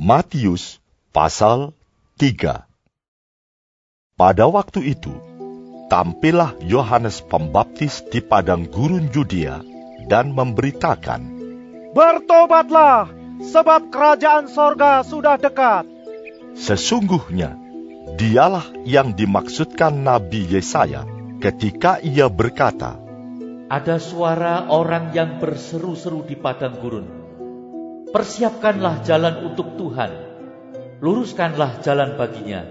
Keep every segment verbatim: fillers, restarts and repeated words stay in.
Matius pasal tiga. Pada waktu itu, tampillah Yohanes Pembaptis di padang gurun Yudea dan memberitakan, "Bertobatlah, sebab kerajaan sorga sudah dekat." Sesungguhnya, dialah yang dimaksudkan Nabi Yesaya ketika ia berkata, "Ada suara orang yang berseru-seru di padang gurun. Persiapkanlah jalan untuk Tuhan, luruskanlah jalan baginya."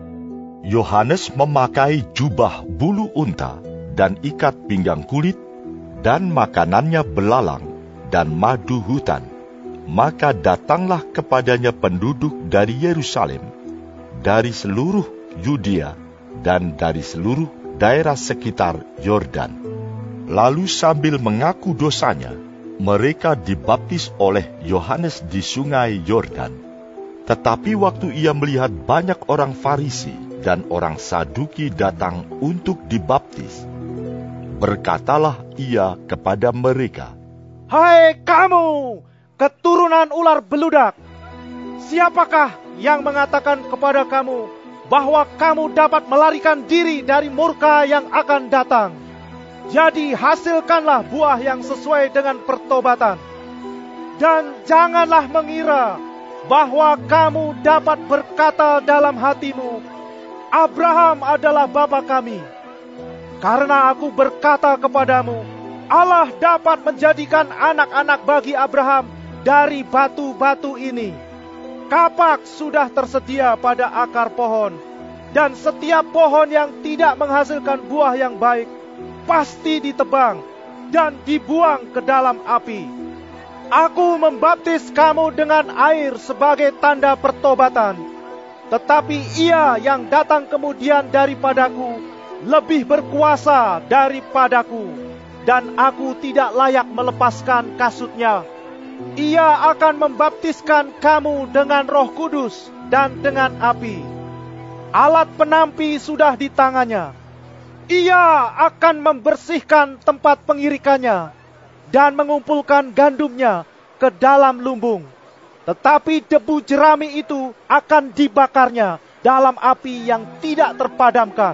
Yohanes memakai jubah bulu unta dan ikat pinggang kulit, dan makanannya belalang dan madu hutan. Maka datanglah kepadanya penduduk dari Yerusalem, dari seluruh Yudea, dan dari seluruh daerah sekitar Yordan. Lalu sambil mengaku dosanya, mereka dibaptis oleh Yohanes di sungai Yordan. Tetapi waktu ia melihat banyak orang Farisi dan orang Saduki datang untuk dibaptis, berkatalah ia kepada mereka, "Hai kamu, keturunan ular beludak! Siapakah yang mengatakan kepada kamu bahwa kamu dapat melarikan diri dari murka yang akan datang? Jadi hasilkanlah buah yang sesuai dengan pertobatan. Dan janganlah mengira bahwa kamu dapat berkata dalam hatimu, 'Abraham adalah bapa kami.' Karena aku berkata kepadamu, Allah dapat menjadikan anak-anak bagi Abraham dari batu-batu ini. Kapak sudah tersedia pada akar pohon, dan setiap pohon yang tidak menghasilkan buah yang baik pasti ditebang dan dibuang ke dalam api. Aku membaptis kamu dengan air sebagai tanda pertobatan, tetapi Ia yang datang kemudian daripadaku lebih berkuasa daripadaku, dan aku tidak layak melepaskan kasutnya. Ia akan membaptiskan kamu dengan Roh Kudus dan dengan api. Alat penampi sudah di tangannya. Ia akan membersihkan tempat pengirikannya dan mengumpulkan gandumnya ke dalam lumbung. Tetapi debu jerami itu akan dibakarnya dalam api yang tidak terpadamkan."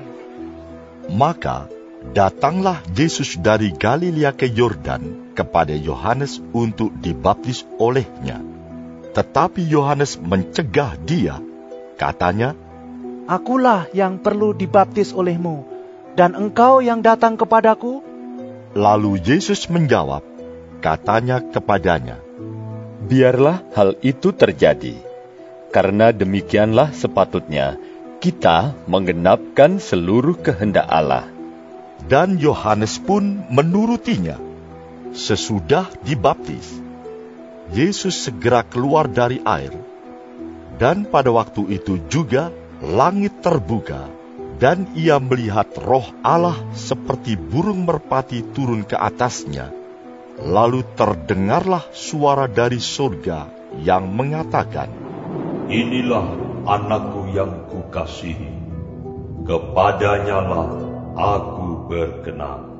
Maka datanglah Yesus dari Galilea ke Yordan kepada Yohanes untuk dibaptis olehnya. Tetapi Yohanes mencegah dia, katanya, "Akulah yang perlu dibaptis olehmu, dan engkau yang datang kepadaku?" Lalu Yesus menjawab, katanya kepadanya, "Biarlah hal itu terjadi, karena demikianlah sepatutnya kita menggenapkan seluruh kehendak Allah." Dan Yohanes pun menurutinya. Sesudah dibaptis, Yesus segera keluar dari air, dan pada waktu itu juga langit terbuka, dan ia melihat Roh Allah seperti burung merpati turun ke atasnya. Lalu terdengarlah suara dari surga yang mengatakan, "Inilah anakku yang kukasihi, kepadanyalah aku berkenan."